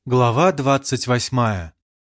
Глава 28.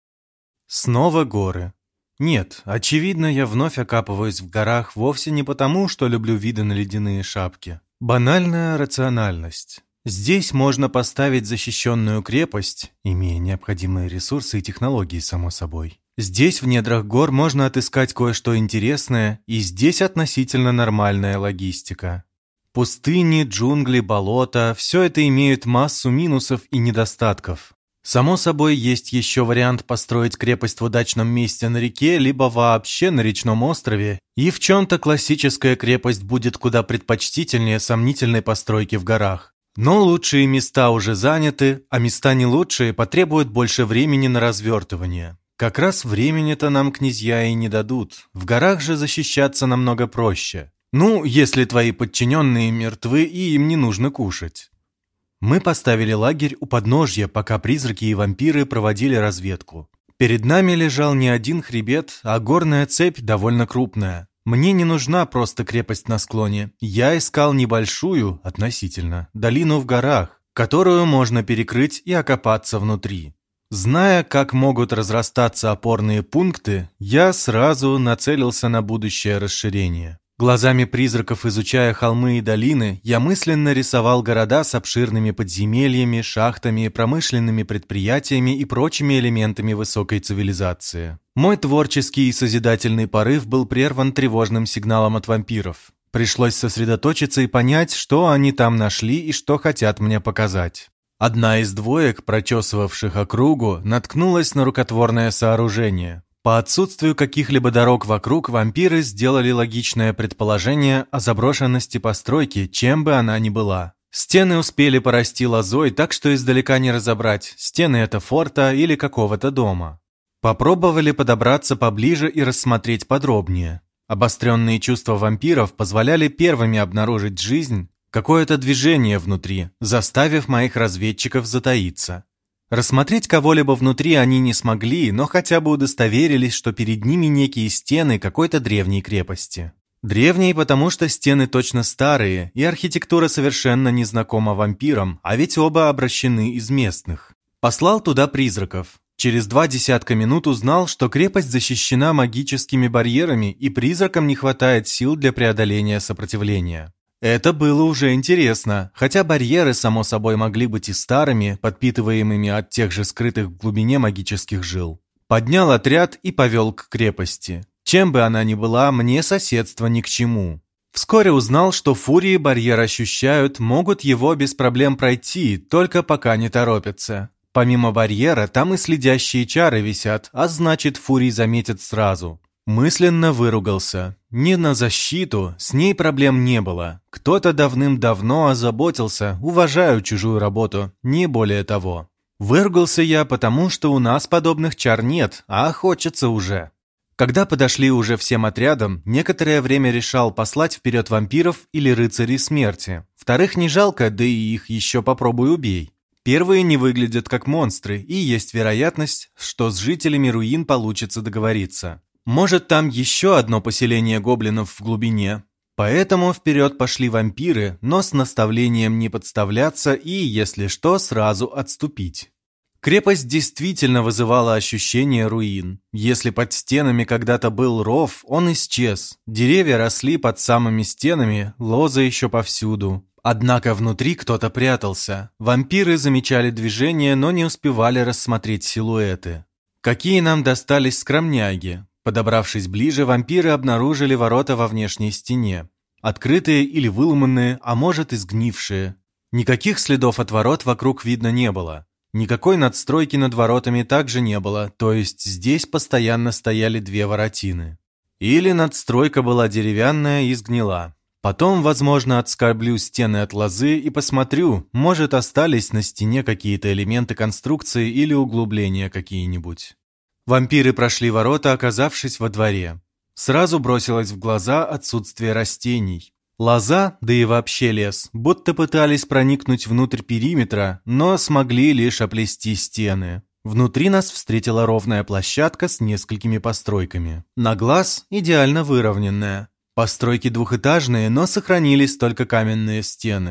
Снова горы. Нет, очевидно, я вновь окапываюсь в горах вовсе не потому, что люблю виды на ледяные шапки. Банальная рациональность. Здесь можно поставить защищенную крепость, имея необходимые ресурсы и технологии, само собой. Здесь, в недрах гор, можно отыскать кое-что интересное, и здесь относительно нормальная логистика. Пустыни, джунгли, болота – все это имеет массу минусов и недостатков. Само собой, есть еще вариант построить крепость в удачном месте на реке, либо вообще на речном острове, и в чем-то классическая крепость будет куда предпочтительнее сомнительной постройки в горах. Но лучшие места уже заняты, а места не лучшие потребуют больше времени на развертывание. Как раз времени-то нам князья и не дадут, в горах же защищаться намного проще. Ну, если твои подчиненные мертвы и им не нужно кушать. Мы поставили лагерь у подножья, пока призраки и вампиры проводили разведку. Перед нами лежал не один хребет, а горная цепь довольно крупная. Мне не нужна просто крепость на склоне. Я искал небольшую, относительно, долину в горах, которую можно перекрыть и окопаться внутри. Зная, как могут разрастаться опорные пункты, я сразу нацелился на будущее расширение. Глазами призраков, изучая холмы и долины, я мысленно рисовал города с обширными подземельями, шахтами, промышленными предприятиями и прочими элементами высокой цивилизации. Мой творческий и созидательный порыв был прерван тревожным сигналом от вампиров. Пришлось сосредоточиться и понять, что они там нашли и что хотят мне показать. Одна из двоек, прочесывавших округу, наткнулась на рукотворное сооружение. По отсутствию каких-либо дорог вокруг, вампиры сделали логичное предположение о заброшенности постройки, чем бы она ни была. Стены успели порасти лозой, так что издалека не разобрать, стены это форта или какого-то дома. Попробовали подобраться поближе и рассмотреть подробнее. Обостренные чувства вампиров позволяли первыми обнаружить жизнь, какое-то движение внутри, заставив моих разведчиков затаиться. Рассмотреть кого-либо внутри они не смогли, но хотя бы удостоверились, что перед ними некие стены какой-то древней крепости. Древние, потому что стены точно старые, и архитектура совершенно незнакома вампирам, а ведь оба обращены из местных. Послал туда призраков. Через 20 минут узнал, что крепость защищена магическими барьерами, и призракам не хватает сил для преодоления сопротивления. Это было уже интересно, хотя барьеры, само собой, могли быть и старыми, подпитываемыми от тех же скрытых в глубине магических жил. Поднял отряд и повел к крепости. Чем бы она ни была, мне соседство ни к чему. Вскоре узнал, что фурии барьер ощущают, могут его без проблем пройти, только пока не торопятся. Помимо барьера, там и следящие чары висят, а значит, фурий заметят сразу. Мысленно выругался. Ни на защиту, с ней проблем не было. Кто-то давным-давно озаботился, уважаю чужую работу, не более того. Выругался я, потому что у нас подобных чар нет, а хочется уже. Когда подошли уже всем отрядом, некоторое время решал послать вперед вампиров или рыцарей смерти. Вторых не жалко, да и их еще попробуй убей. Первые не выглядят как монстры, и есть вероятность, что с жителями руин получится договориться. Может, там еще одно поселение гоблинов в глубине. Поэтому вперед пошли вампиры, но с наставлением не подставляться и, если что, сразу отступить. Крепость действительно вызывала ощущение руин. Если под стенами когда-то был ров, он исчез. Деревья росли под самыми стенами, лозы еще повсюду. Однако внутри кто-то прятался. Вампиры замечали движение, но не успевали рассмотреть силуэты. Какие нам достались скромняги. Подобравшись ближе, вампиры обнаружили ворота во внешней стене. Открытые или выломанные, а может и сгнившие. Никаких следов от ворот вокруг видно не было. Никакой надстройки над воротами также не было, то есть здесь постоянно стояли две воротины. Или надстройка была деревянная и сгнила. Потом, возможно, отскоблю стены от лозы и посмотрю, может, остались на стене какие-то элементы конструкции или углубления какие-нибудь. Вампиры прошли ворота, оказавшись во дворе. Сразу бросилось в глаза отсутствие растений. Лоза, да и вообще лес, будто пытались проникнуть внутрь периметра, но смогли лишь оплести стены. Внутри нас встретила ровная площадка с несколькими постройками. На глаз идеально выровненная. Постройки двухэтажные, но сохранились только каменные стены.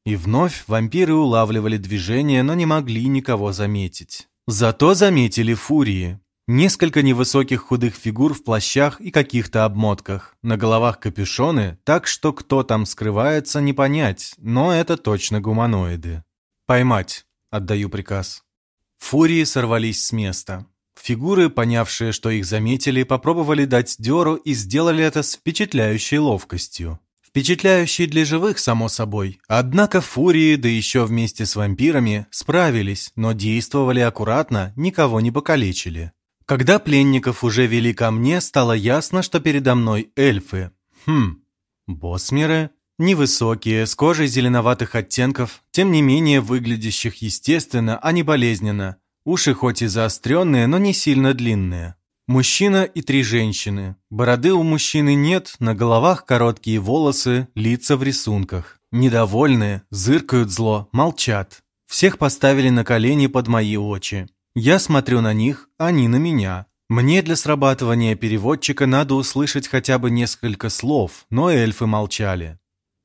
И вновь вампиры улавливали движение, но не могли никого заметить. Зато заметили фурии. Несколько невысоких худых фигур в плащах и каких-то обмотках. На головах капюшоны, так что кто там скрывается, не понять, но это точно гуманоиды. «Поймать!» — отдаю приказ. Фурии сорвались с места. Фигуры, понявшие, что их заметили, попробовали дать дёру и сделали это с впечатляющей ловкостью. Впечатляющей для живых, само собой. Однако фурии, да еще вместе с вампирами, справились, но действовали аккуратно, никого не покалечили. Когда пленников уже вели ко мне, стало ясно, что передо мной эльфы. Босмеры? Невысокие, с кожей зеленоватых оттенков, тем не менее выглядящих естественно, а не болезненно. Уши хоть и заостренные, но не сильно длинные. Мужчина и 3 женщины. Бороды у мужчины нет, на головах короткие волосы, лица в рисунках. Недовольные, зыркают зло, молчат. Всех поставили на колени под мои очи. Я смотрю на них, они на меня. Мне для срабатывания переводчика надо услышать хотя бы несколько слов, но эльфы молчали.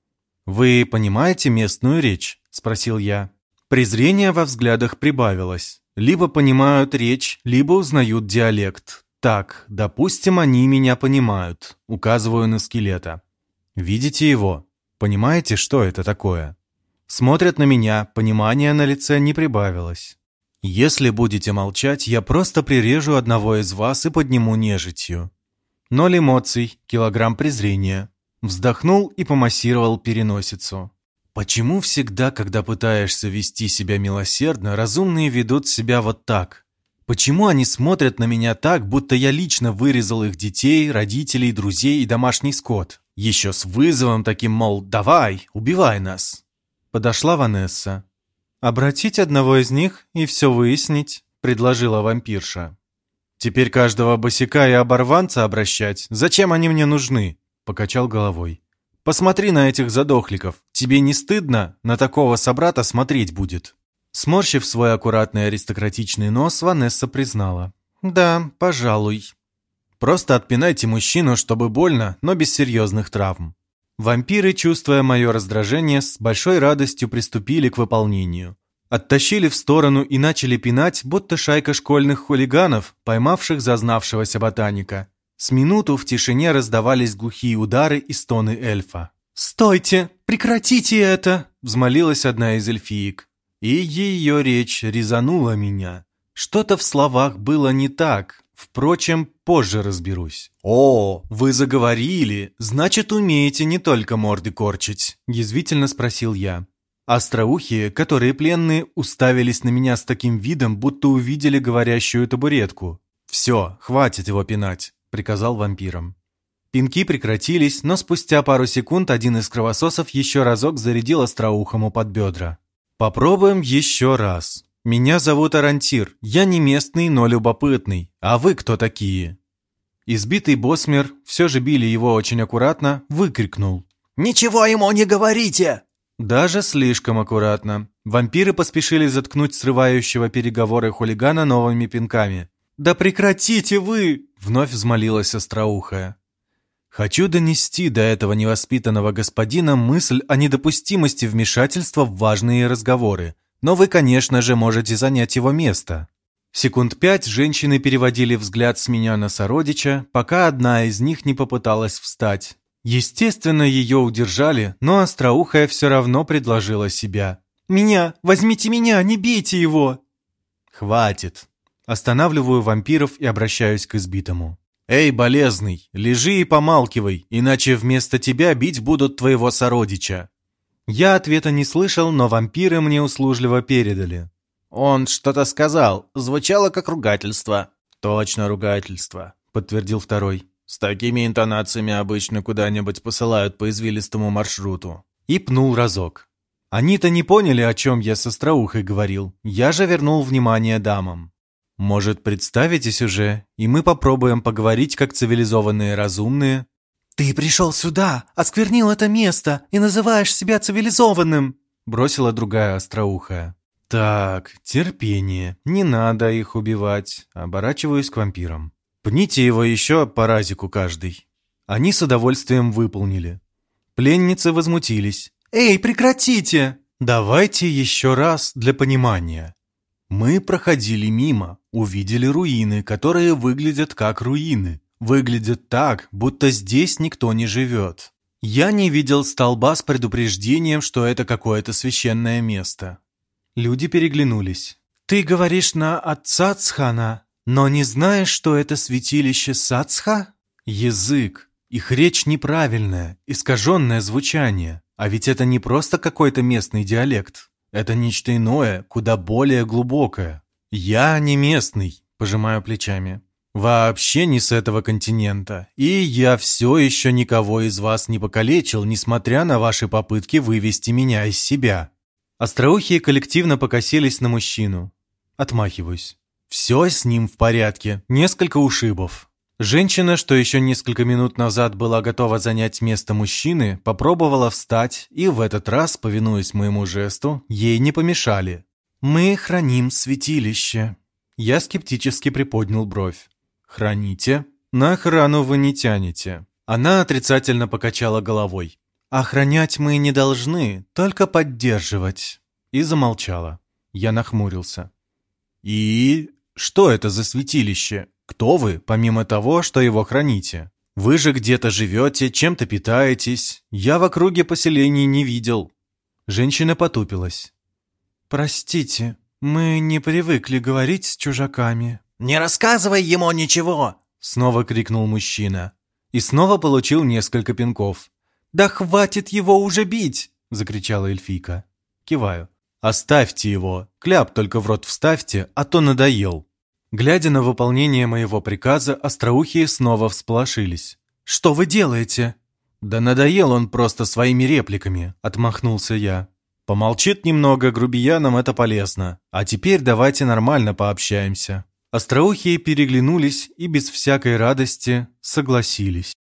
«Вы понимаете местную речь?» – спросил я. Презрение во взглядах прибавилось. Либо понимают речь, либо узнают диалект. Так, допустим, они меня понимают. Указываю на скелета. Видите его? Понимаете, что это такое? Смотрят на меня, понимания на лице не прибавилось. Если будете молчать, я просто прирежу одного из вас и подниму нежитью. 0 эмоций, килограмм презрения. Вздохнул и помассировал переносицу. Почему всегда, когда пытаешься вести себя милосердно, разумные ведут себя вот так? Почему они смотрят на меня так, будто я лично вырезал их детей, родителей, друзей и домашний скот? Еще с вызовом таким, мол, давай, убивай нас. Подошла Ванесса. «Обратить одного из них и все выяснить», — предложила вампирша. «Теперь каждого босяка и оборванца обращать? Зачем они мне нужны?» — покачал головой. «Посмотри на этих задохликов. Тебе не стыдно? На такого собрата смотреть будет». Сморщив свой аккуратный аристократичный нос, Ванесса признала. «Да, пожалуй. Просто отпинайте мужчину, чтобы больно, но без серьезных травм». Вампиры, чувствуя мое раздражение, с большой радостью приступили к выполнению. Оттащили в сторону и начали пинать, будто шайка школьных хулиганов, поймавших зазнавшегося ботаника. С минуту в тишине раздавались глухие удары и стоны эльфа. «Стойте! Прекратите это!» — взмолилась одна из эльфиек. И ее речь резанула меня. Что-то в словах было не так. Впрочем, позже разберусь. «О, вы заговорили! Значит, умеете не только морды корчить?» – язвительно спросил я. Остроухие, которые пленные, уставились на меня с таким видом, будто увидели говорящую табуретку. «Все, хватит его пинать», – приказал вампирам. Пинки прекратились, но спустя пару секунд один из кровососов еще разок зарядил остроухому под бедра. «Попробуем еще раз. Меня зовут Арантир, я не местный, но любопытный. А вы кто такие?» Избитый босмер, все же били его очень аккуратно, выкрикнул. «Ничего ему не говорите!» Даже слишком аккуратно. Вампиры поспешили заткнуть срывающего переговоры хулигана новыми пинками. «Да прекратите вы!» — вновь взмолилась остроухая. Хочу донести до этого невоспитанного господина мысль о недопустимости вмешательства в важные разговоры. Но вы, конечно же, можете занять его место. Секунд 5 женщины переводили взгляд с меня на сородича, пока одна из них не попыталась встать. Естественно, ее удержали, но остроухая все равно предложила себя. «Меня! Возьмите меня! Не бейте его!» «Хватит!» Останавливаю вампиров и обращаюсь к избитому. «Эй, болезный, лежи и помалкивай, иначе вместо тебя бить будут твоего сородича». Я ответа не слышал, но вампиры мне услужливо передали. «Он что-то сказал, звучало как ругательство». «Точно ругательство», — подтвердил второй. «С такими интонациями обычно куда-нибудь посылают по извилистому маршруту». И пнул разок. Они-то не поняли, о чем я с остроухой говорил. Я же вернул внимание дамам. «Может, представитесь уже, и мы попробуем поговорить как цивилизованные разумные?» «Ты пришел сюда, осквернил это место и называешь себя цивилизованным!» бросила другая остроухая. «Так, терпение, не надо их убивать», оборачиваюсь к вампирам. «Пните его еще по разику каждый». Они с удовольствием выполнили. Пленницы возмутились. «Эй, прекратите!» Давайте еще раз для понимания. Мы проходили мимо, увидели руины, которые выглядят как руины. Выглядят так, будто здесь никто не живет. Я не видел столба с предупреждением, что это какое-то священное место. Люди переглянулись. «Ты говоришь на Ацацхана, но не знаешь, что это святилище Сацха?» Язык. Их речь неправильная, искаженное звучание. А ведь это не просто какой-то местный диалект. Это нечто иное, куда более глубокое. Я не местный, пожимаю плечами. Вообще не с этого континента. И я все еще никого из вас не покалечил, несмотря на ваши попытки вывести меня из себя. Остроухие коллективно покосились на мужчину. Отмахиваюсь. Все с ним в порядке, несколько ушибов. Женщина, что еще несколько минут назад была готова занять место мужчины, попробовала встать, и в этот раз, повинуясь моему жесту, ей не помешали. «Мы храним святилище». Я скептически приподнял бровь. «Храните? На охрану вы не тянете». Она отрицательно покачала головой. «Охранять мы не должны, только поддерживать». И замолчала. Я нахмурился. «И что это за святилище? Кто вы, помимо того, что его храните? Вы же где-то живете, чем-то питаетесь. Я в округе поселений не видел». Женщина потупилась. «Простите, мы не привыкли говорить с чужаками». «Не рассказывай ему ничего!» Снова крикнул мужчина. И снова получил несколько пинков. «Да хватит его уже бить!» Закричала эльфийка. Киваю. «Оставьте его. Кляп только в рот вставьте, а то надоел». Глядя на выполнение моего приказа, остроухие снова всполошились. «Что вы делаете?» «Да надоел он просто своими репликами», — отмахнулся я. «Помолчит немного, грубиянам это полезно. А теперь давайте нормально пообщаемся». Остроухие переглянулись и без всякой радости согласились.